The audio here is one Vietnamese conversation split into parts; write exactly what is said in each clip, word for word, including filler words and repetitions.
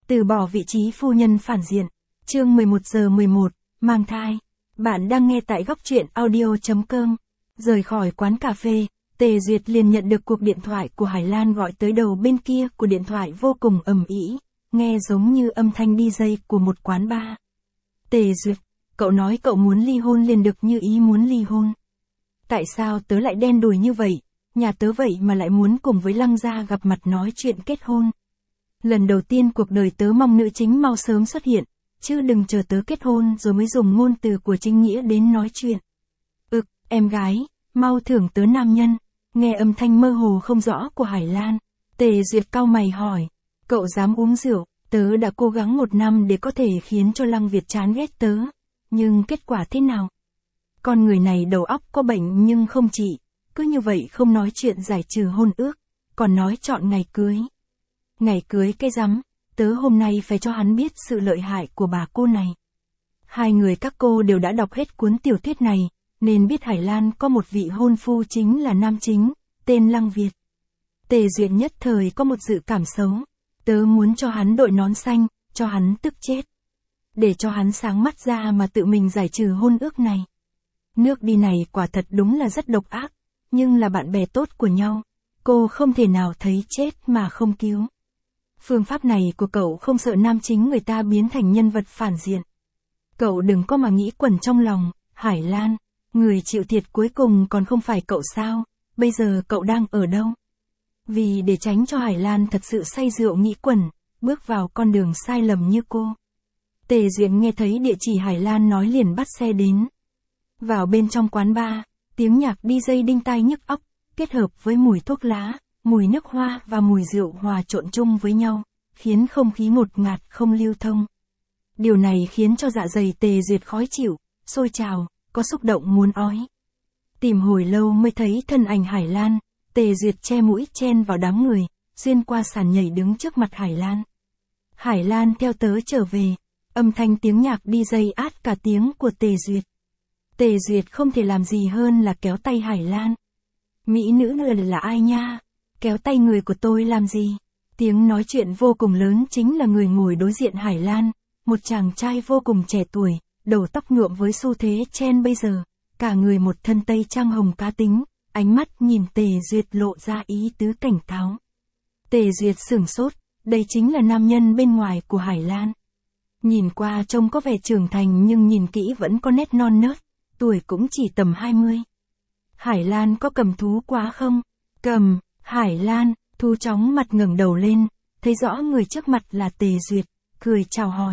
Từ bỏ vị trí phu nhân phản diện. Chương mười một giờ mười một, mang thai. Bạn đang nghe tại góc truyện audio chấm com. Rời khỏi quán cà phê, Tề Duyệt liền nhận được cuộc điện thoại của Hải Lan gọi tới. Đầu bên kia của điện thoại vô cùng ầm ĩ, nghe giống như âm thanh đi jay của một quán bar. Tề Duyệt, cậu nói cậu muốn ly hôn liền được như ý muốn ly hôn. Tại sao tớ lại đen đủi như vậy, nhà tớ vậy mà lại muốn cùng với Lăng gia gặp mặt nói chuyện kết hôn. Lần đầu tiên cuộc đời tớ mong nữ chính mau sớm xuất hiện, chứ đừng chờ tớ kết hôn rồi mới dùng ngôn từ của chính nghĩa đến nói chuyện. Ực, em gái, mau thưởng tớ nam nhân. Nghe âm thanh mơ hồ không rõ của Hải Lan, Tề Duyệt cau mày hỏi, cậu dám uống rượu? Tớ đã cố gắng một năm để có thể khiến cho Lăng Việt chán ghét tớ, nhưng kết quả thế nào? Con người này đầu óc có bệnh nhưng không trị, cứ như vậy không nói chuyện giải trừ hôn ước, còn nói chọn ngày cưới. Ngày cưới cái rắm, tớ hôm nay phải cho hắn biết sự lợi hại của bà cô này. Hai người các cô đều đã đọc hết cuốn tiểu thuyết này, nên biết Hải Lan có một vị hôn phu chính là nam chính, tên Lăng Việt. Tề Duyệt nhất thời có một dự cảm xấu, tớ muốn cho hắn đội nón xanh, cho hắn tức chết. Để cho hắn sáng mắt ra mà tự mình giải trừ hôn ước này. Nước đi này quả thật đúng là rất độc ác, nhưng là bạn bè tốt của nhau, cô không thể nào thấy chết mà không cứu. Phương pháp này của cậu không sợ nam chính người ta biến thành nhân vật phản diện. Cậu đừng có mà nghĩ quẩn trong lòng, Hải Lan, người chịu thiệt cuối cùng còn không phải cậu sao, bây giờ cậu đang ở đâu? Vì để tránh cho Hải Lan thật sự say rượu nghĩ quẩn, bước vào con đường sai lầm như cô. Tề Duyệt nghe thấy địa chỉ Hải Lan nói liền bắt xe đến. Vào bên trong quán bar, tiếng nhạc đi jay đinh tai nhức óc, kết hợp với mùi thuốc lá, mùi nước hoa và mùi rượu hòa trộn chung với nhau, khiến không khí ngột ngạt không lưu thông. Điều này khiến cho dạ dày Tề Duyệt khó chịu, sôi trào, có xúc động muốn ói. Tìm hồi lâu mới thấy thân ảnh Hải Lan, Tề Duyệt che mũi chen vào đám người, xuyên qua sàn nhảy đứng trước mặt Hải Lan. Hải Lan theo tớ trở về, âm thanh tiếng nhạc đi jay át cả tiếng của Tề Duyệt. Tề Duyệt không thể làm gì hơn là kéo tay Hải Lan. Mỹ nữ người là ai nha? Kéo tay người của tôi làm gì? Tiếng nói chuyện vô cùng lớn chính là người ngồi đối diện Hải Lan, một chàng trai vô cùng trẻ tuổi, đầu tóc nhuộm với xu thế trend bây giờ, cả người một thân tây trang hồng cá tính, ánh mắt nhìn Tề Duyệt lộ ra ý tứ cảnh cáo. Tề Duyệt sửng sốt, đây chính là nam nhân bên ngoài của Hải Lan. Nhìn qua trông có vẻ trưởng thành nhưng nhìn kỹ vẫn có nét non nớt, tuổi cũng chỉ tầm hai mươi. Hải Lan có cầm thú quá không? Cầm. Hải Lan, thu chóng mặt ngẩng đầu lên, thấy rõ người trước mặt là Tề Duyệt, cười chào hỏi.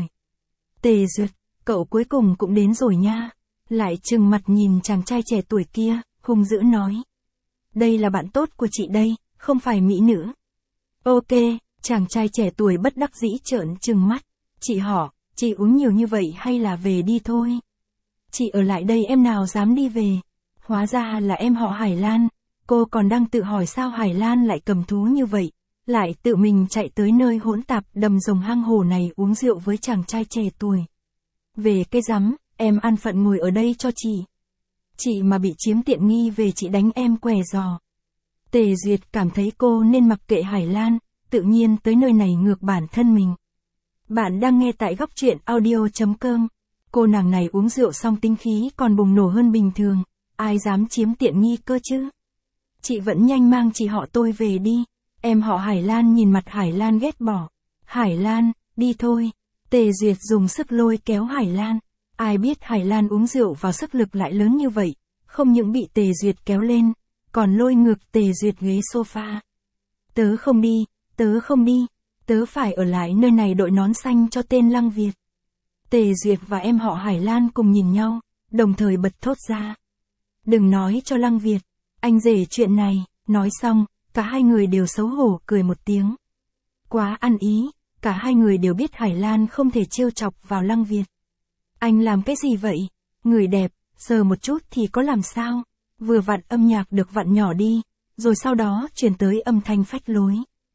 Tề Duyệt, cậu cuối cùng cũng đến rồi nha. Lại trừng mặt nhìn chàng trai trẻ tuổi kia, hung dữ nói. Đây là bạn tốt của chị đây, không phải mỹ nữ. Ok, chàng trai trẻ tuổi bất đắc dĩ trợn trừng mắt. Chị họ, chị uống nhiều như vậy hay là về đi thôi? Chị ở lại đây em nào dám đi về. Hóa ra là em họ Hải Lan. Cô còn đang tự hỏi sao Hải Lan lại cầm thú như vậy, lại tự mình chạy tới nơi hỗn tạp đầm rồng hang hồ này uống rượu với chàng trai trẻ tuổi. Về cái rắm, em an phận ngồi ở đây cho chị. Chị mà bị chiếm tiện nghi về chị đánh em què giò. Tề Duyệt cảm thấy cô nên mặc kệ Hải Lan, tự nhiên tới nơi này ngược bản thân mình. Bạn đang nghe tại góc truyện audio chấm com. Cô nàng này uống rượu xong tính khí còn bùng nổ hơn bình thường, ai dám chiếm tiện nghi cơ chứ? Chị vẫn nhanh mang chị họ tôi về đi. Em họ Hải Lan nhìn mặt Hải Lan ghét bỏ. Hải Lan, đi thôi. Tề Duyệt dùng sức lôi kéo Hải Lan. Ai biết Hải Lan uống rượu vào sức lực lại lớn như vậy, không những bị Tề Duyệt kéo lên, còn lôi ngược Tề Duyệt ghế sofa. Tớ không đi, tớ không đi, tớ phải ở lại nơi này đội nón xanh cho tên Lăng Việt. Tề Duyệt và em họ Hải Lan cùng nhìn nhau, đồng thời bật thốt ra. Đừng nói cho Lăng Việt, anh rể chuyện này. Nói xong, cả hai người đều xấu hổ cười một tiếng. Quá ăn ý, cả hai người đều biết Hải Lan không thể trêu chọc vào Lăng Việt. Anh làm cái gì vậy? Người đẹp, sờ một chút thì có làm sao? Vừa vặn âm nhạc được vặn nhỏ đi, rồi sau đó truyền tới âm thanh phách lối.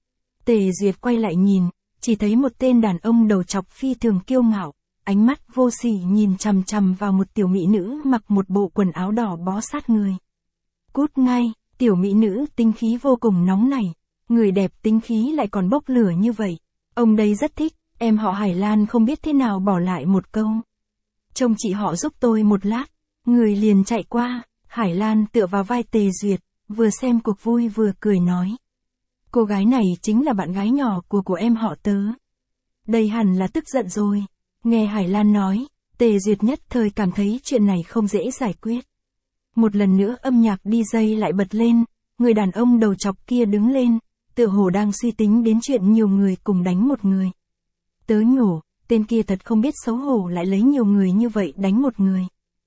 Tề Duyệt quay lại nhìn, chỉ thấy một tên đàn ông đầu trọc phi thường kiêu ngạo, ánh mắt vô sỉ nhìn chằm chằm vào một tiểu mỹ nữ mặc một bộ quần áo đỏ bó sát người. Cút ngay, tiểu mỹ nữ tinh khí vô cùng nóng nảy, người đẹp tinh khí lại còn bốc lửa như vậy. Ông đây rất thích, Em họ Hải Lan không biết thế nào bỏ lại một câu. Trông chị họ giúp tôi một lát. Người liền chạy qua, Hải Lan tựa vào vai Tề Duyệt, vừa xem cuộc vui vừa cười nói. Cô gái này chính là bạn gái nhỏ của của em họ tớ. Đây hẳn là tức giận rồi. Nghe Hải Lan nói, Tề Duyệt nhất thời cảm thấy chuyện này không dễ giải quyết. Một lần nữa âm nhạc đi dây lại bật lên, người đàn ông đầu chọc kia đứng lên, tựa hồ đang suy tính đến chuyện nhiều người cùng đánh một người. Tớ nhổ, tên kia thật không biết xấu hổ lại lấy nhiều người như vậy đánh một người.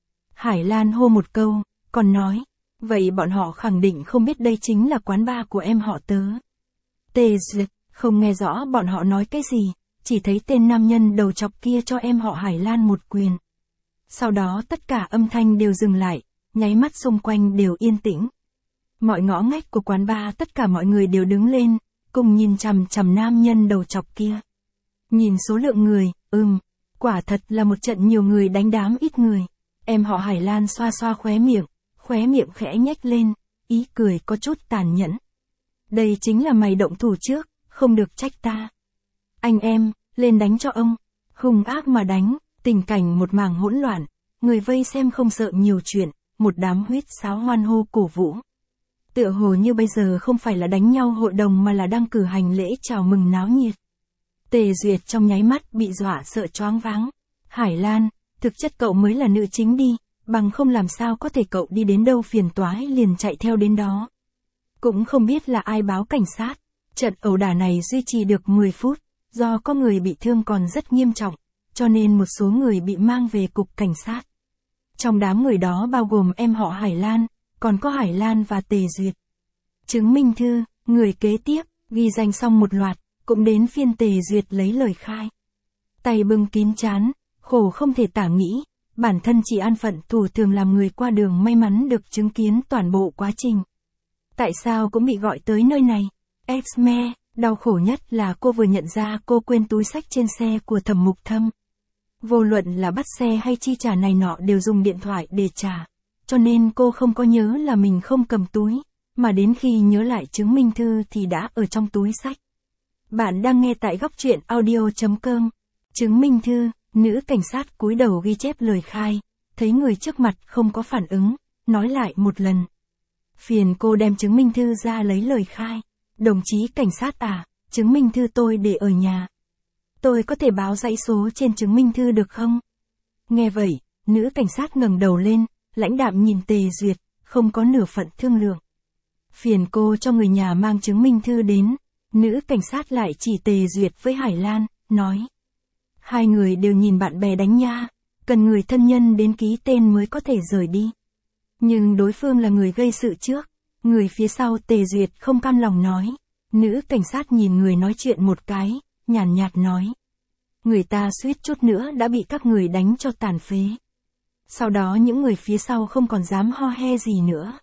Hải Lan hô một câu, còn nói, vậy bọn họ khẳng định không biết đây chính là quán bar của em họ tớ. Tề Duyệt, không nghe rõ bọn họ nói cái gì, chỉ thấy tên nam nhân đầu chọc kia cho em họ Hải Lan một quyền. Sau đó tất cả âm thanh đều dừng lại, nháy mắt xung quanh đều yên tĩnh. Mọi ngõ ngách của quán bar tất cả mọi người đều đứng lên, cùng nhìn chằm chằm nam nhân đầu chọc kia. Nhìn số lượng người, ừm, quả thật là một trận nhiều người đánh đám ít người. Em họ Hải Lan xoa xoa khóe miệng, khóe miệng khẽ nhếch lên, ý cười có chút tàn nhẫn. Đây chính là mày động thủ trước, không được trách ta. Anh em, lên đánh cho ông. Hung ác mà đánh, tình cảnh một mảng hỗn loạn, người vây xem không sợ nhiều chuyện, một đám huýt sáo hoan hô cổ vũ. Tựa hồ như bây giờ không phải là đánh nhau hội đồng mà là đang cử hành lễ chào mừng náo nhiệt. Tề Duyệt trong nháy mắt bị dọa sợ choáng váng. Hải Lan, thực chất cậu mới là nữ chính đi, bằng không làm sao có thể cậu đi đến đâu phiền toái liền chạy theo đến đó. Cũng không biết là ai báo cảnh sát. Trận ẩu đả này duy trì được mười phút, do có người bị thương còn rất nghiêm trọng, cho nên một số người bị mang về cục cảnh sát. Trong đám người đó bao gồm em họ Hải Lan, còn có Hải Lan và Tề Duyệt. Chứng minh thư, người kế tiếp, ghi danh xong một loạt, cũng đến phiên Tề Duyệt lấy lời khai. Tay bưng kín trán, khổ không thể tả nghĩ, bản thân chỉ an phận thủ thường làm người qua đường may mắn được chứng kiến toàn bộ quá trình. Tại sao cũng bị gọi tới nơi này? X-me, đau khổ nhất là cô vừa nhận ra cô quên túi xách trên xe của Thẩm Mục Thâm. Vô luận là bắt xe hay chi trả này nọ đều dùng điện thoại để trả, cho nên cô không có nhớ là mình không cầm túi, mà đến khi nhớ lại chứng minh thư thì đã ở trong túi xách. Bạn đang nghe tại góc truyện audio chấm com. Chứng minh thư, nữ cảnh sát cúi đầu ghi chép lời khai, thấy người trước mặt không có phản ứng, nói lại một lần. Phiền cô đem chứng minh thư ra lấy lời khai. Đồng chí cảnh sát à, chứng minh thư tôi để ở nhà. Tôi có thể báo dãy số trên chứng minh thư được không? Nghe vậy, nữ cảnh sát ngẩng đầu lên, lãnh đạm nhìn Tề Duyệt, không có nửa phận thương lượng. Phiền cô cho người nhà mang chứng minh thư đến. Nữ cảnh sát lại chỉ Tề Duyệt với Hải Lan, nói. Hai người đều nhìn bạn bè đánh nha, cần người thân nhân đến ký tên mới có thể rời đi. Nhưng đối phương là người gây sự trước. Người phía sau Tề Duyệt không cam lòng nói. Nữ cảnh sát nhìn người nói chuyện một cái, nhàn nhạt nói. Người ta suýt chút nữa đã bị các người đánh cho tàn phế. Sau đó những người phía sau không còn dám ho he gì nữa.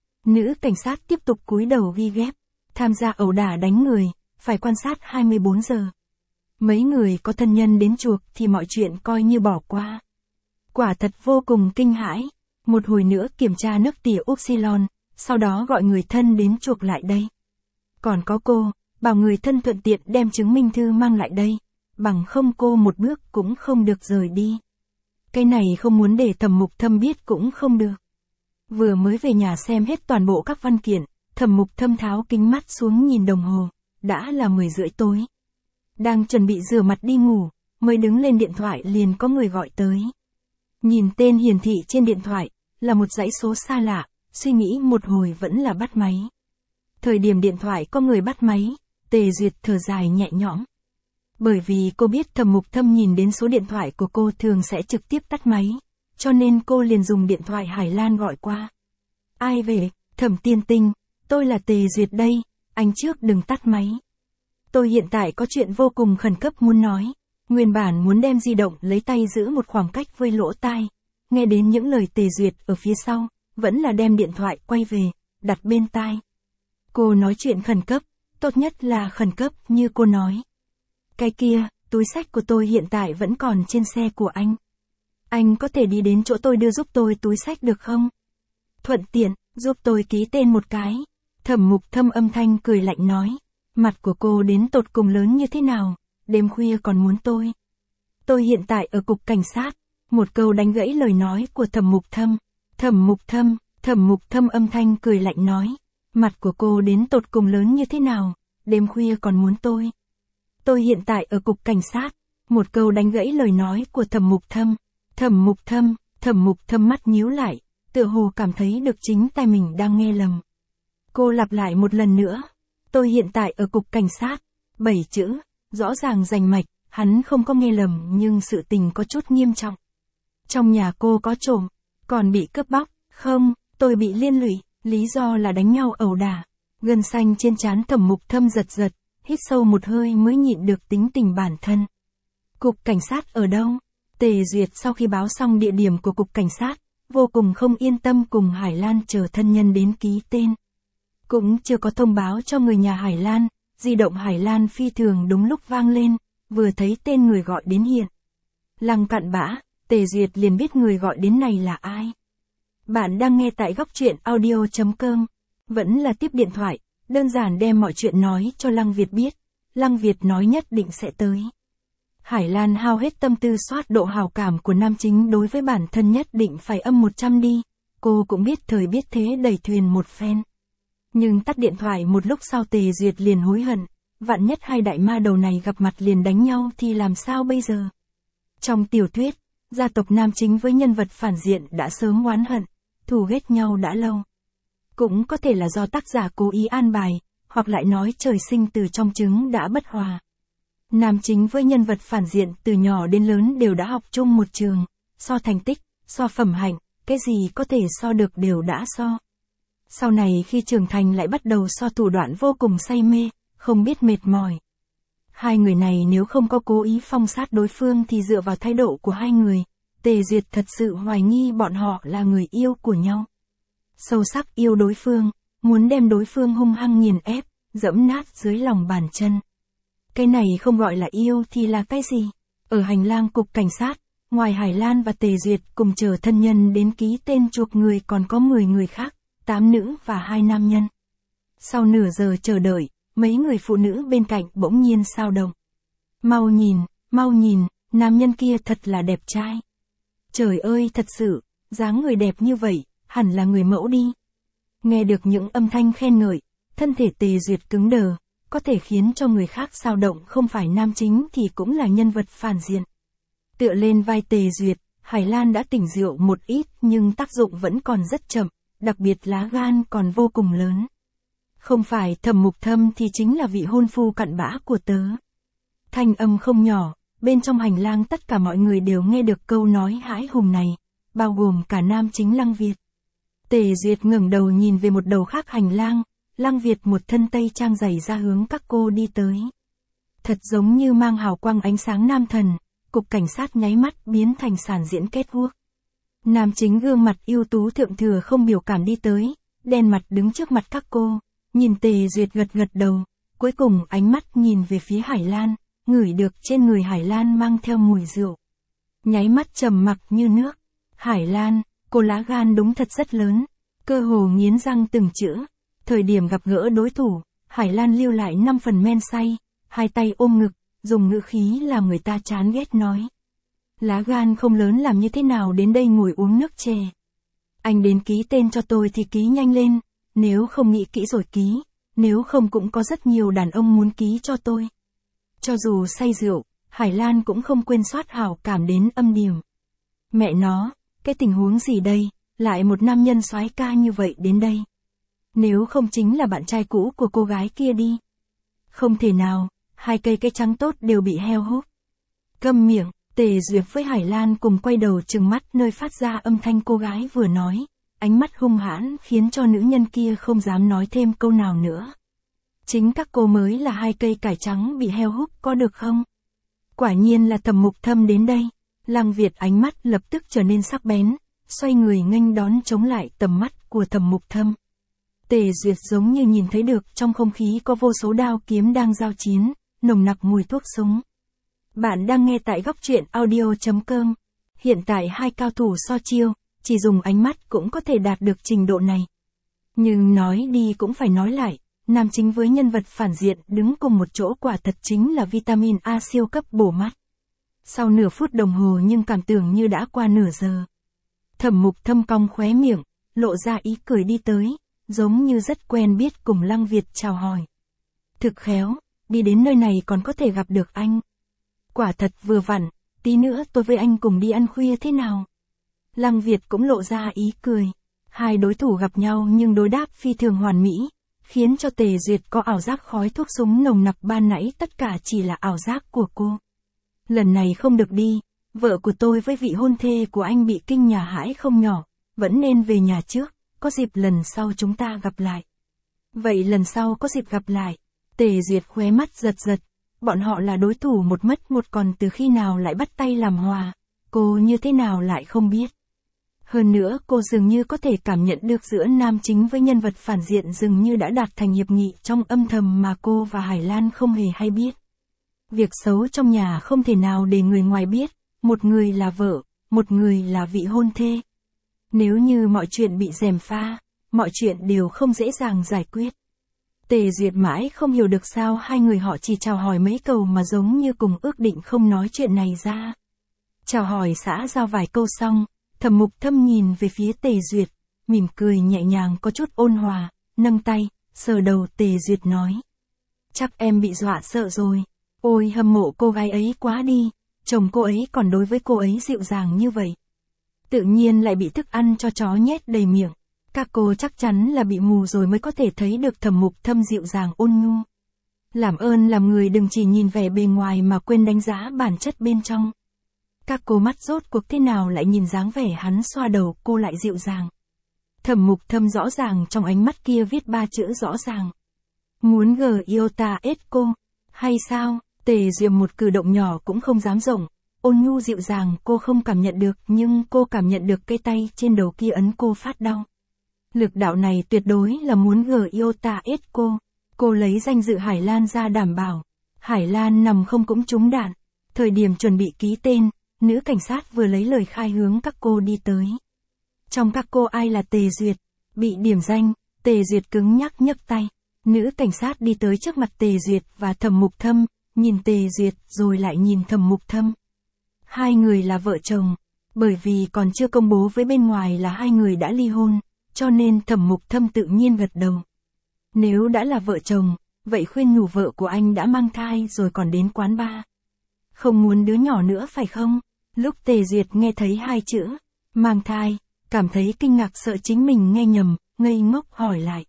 Nữ cảnh sát tiếp tục cúi đầu ghi ghép. Tham gia ẩu đả đánh người, phải quan sát hai mươi bốn giờ. Mấy người có thân nhân đến chuộc thì mọi chuyện coi như bỏ qua. Quả thật vô cùng kinh hãi. Một hồi nữa kiểm tra nước tỉa Upsilon, sau đó gọi người thân đến chuộc lại đây. Còn có cô, bảo người thân thuận tiện đem chứng minh thư mang lại đây, bằng không cô một bước cũng không được rời đi. Cái này không muốn để Thẩm Mục Thâm biết cũng không được. Vừa mới về nhà xem hết toàn bộ các văn kiện, Thẩm Mục Thâm tháo kính mắt xuống nhìn đồng hồ, đã là mười rưỡi tối. Đang chuẩn bị rửa mặt đi ngủ, mới đứng lên điện thoại liền có người gọi tới. Nhìn tên hiển thị trên điện thoại, là một dãy số xa lạ, suy nghĩ một hồi vẫn là bắt máy. Thời điểm điện thoại có người bắt máy, Tề Duyệt thở dài nhẹ nhõm. Bởi vì cô biết Thẩm Mục Thâm nhìn đến số điện thoại của cô thường sẽ trực tiếp tắt máy, cho nên cô liền dùng điện thoại Hải Lan gọi qua. Ai về, Thẩm tiên tinh, tôi là Tề Duyệt đây, anh trước đừng tắt máy. Tôi hiện tại có chuyện vô cùng khẩn cấp muốn nói, nguyên bản muốn đem di động lấy tay giữ một khoảng cách với lỗ tai, nghe đến những lời Tề Duyệt ở phía sau, vẫn là đem điện thoại quay về, đặt bên tai. Cô nói chuyện khẩn cấp, tốt nhất là khẩn cấp như cô nói. Cái kia, túi xách của tôi hiện tại vẫn còn trên xe của anh. Anh có thể đi đến chỗ tôi đưa giúp tôi túi xách được không? Thuận tiện, giúp tôi ký tên một cái. Thẩm Mục Thâm âm thanh cười lạnh nói. Mặt của cô đến tột cùng lớn như thế nào? đêm khuya còn muốn tôi. Tôi hiện tại ở cục cảnh sát. Một câu đánh gãy lời nói của Thẩm Mục Thâm. Thẩm Mục Thâm, Thẩm Mục Thâm âm thanh cười lạnh nói. Mặt của cô đến tột cùng lớn như thế nào, đêm khuya còn muốn tôi. Tôi hiện tại ở cục cảnh sát. Một câu đánh gãy lời nói của Thẩm Mục Thâm. Thẩm Mục Thâm, Thẩm Mục Thâm mắt nhíu lại, tựa hồ cảm thấy được chính tai mình đang nghe lầm. Cô lặp lại một lần nữa. Tôi hiện tại ở cục cảnh sát. Bảy chữ, rõ ràng rành mạch, hắn không có nghe lầm nhưng sự tình có chút nghiêm trọng. Trong nhà cô có trộm, còn bị cướp bóc, không, tôi bị liên lụy, lý do là đánh nhau ẩu đả. Gân xanh trên trán Thẩm Mục Thâm giật giật, hít sâu một hơi mới nhịn được tính tình bản thân. Cục cảnh sát ở đâu? Tề Duyệt sau khi báo xong địa điểm của cục cảnh sát, vô cùng không yên tâm cùng Hải Lan chờ thân nhân đến ký tên. Cũng chưa có thông báo cho người nhà Hải Lan, di động Hải Lan phi thường đúng lúc vang lên, vừa thấy tên người gọi đến hiện. Lăng cặn bã, Tề Duyệt liền biết người gọi đến này là ai. Bạn đang nghe tại góc truyện audio chấm com. Vẫn là tiếp điện thoại, đơn giản đem mọi chuyện nói cho Lăng Việt biết. Lăng Việt nói nhất định sẽ tới. Hải Lan hao hết tâm tư soát độ hào cảm của nam chính đối với bản thân nhất định phải âm một trăm đi. Cô cũng biết thời biết thế đẩy thuyền một phen. Nhưng tắt điện thoại một lúc sau Tề Duyệt liền hối hận. Vạn nhất hai đại ma đầu này gặp mặt liền đánh nhau thì làm sao bây giờ? Trong tiểu thuyết, gia tộc nam chính với nhân vật phản diện đã sớm oán hận, thù ghét nhau đã lâu. Cũng có thể là do tác giả cố ý an bài, hoặc lại nói trời sinh từ trong trứng đã bất hòa. Nam chính với nhân vật phản diện từ nhỏ đến lớn đều đã học chung một trường, so thành tích, so phẩm hạnh, cái gì có thể so được đều đã so. Sau này khi trưởng thành lại bắt đầu so thủ đoạn vô cùng say mê, không biết mệt mỏi. Hai người này nếu không có cố ý phong sát đối phương thì dựa vào thái độ của hai người, Tề Duyệt thật sự hoài nghi bọn họ là người yêu của nhau. Sâu sắc yêu đối phương, muốn đem đối phương hung hăng nghiền ép, dẫm nát dưới lòng bàn chân. Cái này không gọi là yêu thì là cái gì? Ở hành lang cục cảnh sát, ngoài Hải Lan và Tề Duyệt cùng chờ thân nhân đến ký tên chuộc người còn có mười người khác, tám nữ và hai nam nhân. Sau nửa giờ chờ đợi, mấy người phụ nữ bên cạnh bỗng nhiên xao động. Mau nhìn, mau nhìn, nam nhân kia thật là đẹp trai. Trời ơi thật sự, dáng người đẹp như vậy, hẳn là người mẫu đi. Nghe được những âm thanh khen ngợi, thân thể Tề Duyệt cứng đờ, có thể khiến cho người khác xao động không phải nam chính thì cũng là nhân vật phản diện. Tựa lên vai Tề Duyệt, Hải Lan đã tỉnh rượu một ít nhưng tác dụng vẫn còn rất chậm, đặc biệt lá gan còn vô cùng lớn. Không phải Thẩm Mục Thâm thì chính là vị hôn phu cặn bã của tớ. Thanh âm không nhỏ, bên trong hành lang tất cả mọi người đều nghe được câu nói hãi hùng này, bao gồm cả nam chính Lăng Việt. Tề Duyệt ngẩng đầu nhìn về một đầu khác hành lang, Lăng Việt một thân tây trang dày ra hướng các cô đi tới. Thật giống như mang hào quang ánh sáng nam thần, cục cảnh sát nháy mắt biến thành sàn diễn kết guốc. Nam chính gương mặt ưu tú thượng thừa không biểu cảm đi tới, đen mặt đứng trước mặt các cô, nhìn Tề Duyệt gật gật đầu, cuối cùng ánh mắt nhìn về phía Hải Lan, ngửi được trên người Hải Lan mang theo mùi rượu. Nháy mắt trầm mặc như nước. Hải Lan, cô lá gan đúng thật rất lớn, cơ hồ nghiến răng từng chữ. Thời điểm gặp gỡ đối thủ, Hải Lan lưu lại năm phần men say, hai tay ôm ngực, dùng ngữ khí làm người ta chán ghét nói. Lá gan không lớn làm như thế nào đến đây ngồi uống nước chè. Anh đến ký tên cho tôi thì ký nhanh lên, nếu không nghĩ kỹ rồi ký, nếu không cũng có rất nhiều đàn ông muốn ký cho tôi. Cho dù say rượu, Hải Lan cũng không quên soát hảo cảm đến âm điểm. Mẹ nó, cái tình huống gì đây, lại một nam nhân soái ca như vậy đến đây. Nếu không chính là bạn trai cũ của cô gái kia đi. Không thể nào, hai cây cây trắng tốt đều bị heo hút. Câm miệng, Tề Duyệt với Hải Lan cùng quay đầu trừng mắt nơi phát ra âm thanh cô gái vừa nói, ánh mắt hung hãn khiến cho nữ nhân kia không dám nói thêm câu nào nữa. Chính các cô mới là hai cây cải trắng bị heo hút có được không? Quả nhiên là Thẩm Mục Thâm đến đây. Lăng Việt ánh mắt lập tức trở nên sắc bén, xoay người nghênh đón chống lại tầm mắt của Thẩm Mục Thâm. Tề Duyệt giống như nhìn thấy được trong không khí có vô số đao kiếm đang giao chiến, nồng nặc mùi thuốc súng. Bạn đang nghe tại góc truyện audio chấm com. Hiện tại hai cao thủ so chiêu, chỉ dùng ánh mắt cũng có thể đạt được trình độ này. Nhưng nói đi cũng phải nói lại, nam chính với nhân vật phản diện đứng cùng một chỗ quả thật chính là vitamin A siêu cấp bổ mắt. Sau nửa phút đồng hồ nhưng cảm tưởng như đã qua nửa giờ. Thẩm Mục Thâm cong khóe miệng, lộ ra ý cười đi tới, giống như rất quen biết cùng Lăng Việt chào hỏi. Thực khéo, đi đến nơi này còn có thể gặp được anh. Quả thật vừa vặn, tí nữa tôi với anh cùng đi ăn khuya thế nào? Lăng Việt cũng lộ ra ý cười. Hai đối thủ gặp nhau nhưng đối đáp phi thường hoàn mỹ, khiến cho Tề Duyệt có ảo giác khói thuốc súng nồng nặc ban nãy tất cả chỉ là ảo giác của cô. Lần này không được đi, vợ của tôi với vị hôn thê của anh bị kinh nhà hãi không nhỏ, vẫn nên về nhà trước, có dịp lần sau chúng ta gặp lại. Vậy lần sau có dịp gặp lại, Tề Duyệt khóe mắt giật giật, bọn họ là đối thủ một mất một còn từ khi nào lại bắt tay làm hòa, cô như thế nào lại không biết. Hơn nữa cô dường như có thể cảm nhận được giữa nam chính với nhân vật phản diện dường như đã đạt thành hiệp nghị trong âm thầm mà cô và Hải Lan không hề hay biết. Việc xấu trong nhà không thể nào để người ngoài biết, một người là vợ, một người là vị hôn thê. Nếu như mọi chuyện bị gièm pha, mọi chuyện đều không dễ dàng giải quyết. Tề Duyệt mãi không hiểu được sao hai người họ chỉ chào hỏi mấy câu mà giống như cùng ước định không nói chuyện này ra. Chào hỏi xã giao vài câu xong, Thẩm Mục Thâm nhìn về phía Tề Duyệt, mỉm cười nhẹ nhàng có chút ôn hòa, nâng tay, sờ đầu Tề Duyệt nói. Chắc em bị dọa sợ rồi. Ôi hâm mộ cô gái ấy quá đi, chồng cô ấy còn đối với cô ấy dịu dàng như vậy. Tự nhiên lại bị thức ăn cho chó nhét đầy miệng. Các cô chắc chắn là bị mù rồi mới có thể thấy được Thẩm Mục Thâm dịu dàng ôn nhu. Làm ơn làm người đừng chỉ nhìn vẻ bề ngoài mà quên đánh giá bản chất bên trong. Các cô mắt rốt cuộc thế nào lại nhìn dáng vẻ hắn xoa đầu cô lại dịu dàng. Thẩm Mục Thâm rõ ràng trong ánh mắt kia viết ba chữ rõ ràng. Muốn gờ yêu ta ết cô, hay sao? Tề Duyệt một cử động nhỏ cũng không dám rộng, ôn nhu dịu dàng cô không cảm nhận được nhưng cô cảm nhận được cái tay trên đầu kia ấn cô phát đau. Lực đạo này tuyệt đối là muốn gờ yêu ta ết cô. Cô lấy danh dự Hải Lan ra đảm bảo. Hải Lan nằm không cũng trúng đạn. Thời điểm chuẩn bị ký tên, nữ cảnh sát vừa lấy lời khai hướng các cô đi tới. Trong các cô ai là Tề Duyệt? Bị điểm danh, Tề Duyệt cứng nhắc nhấc tay. Nữ cảnh sát đi tới trước mặt Tề Duyệt và Thẩm Mục Thâm, nhìn Tề Duyệt rồi lại nhìn Thẩm Mục Thâm. Hai người là vợ chồng, bởi vì còn chưa công bố với bên ngoài là hai người đã ly hôn, cho nên Thẩm Mục Thâm tự nhiên gật đầu. Nếu đã là vợ chồng, vậy khuyên nhủ vợ của anh đã mang thai rồi còn đến quán bar. Không muốn đứa nhỏ nữa phải không? Lúc Tề Duyệt nghe thấy hai chữ, mang thai, cảm thấy kinh ngạc sợ chính mình nghe nhầm, ngây ngốc hỏi lại.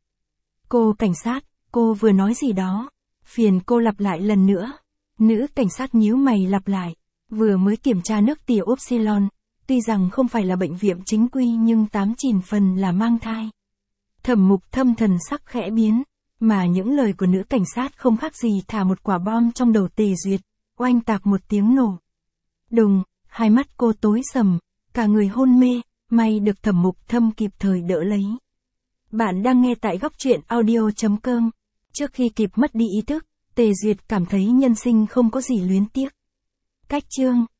Cô cảnh sát, cô vừa nói gì đó? Phiền cô lặp lại lần nữa. Nữ cảnh sát nhíu mày lặp lại. Vừa mới kiểm tra nước tiểu Upsilon, tuy rằng không phải là bệnh viện chính quy nhưng tám chín phần là mang thai. Thẩm Mục Thâm thần sắc khẽ biến, mà những lời của nữ cảnh sát không khác gì thả một quả bom trong đầu Tề Duyệt, oanh tạc một tiếng nổ. Đùng, hai mắt cô tối sầm, cả người hôn mê, may được Thẩm Mục Thâm kịp thời đỡ lấy. Bạn đang nghe tại góc truyện audio chấm com. Trước khi kịp mất đi ý thức, Tề Duyệt cảm thấy nhân sinh không có gì luyến tiếc. Cách chương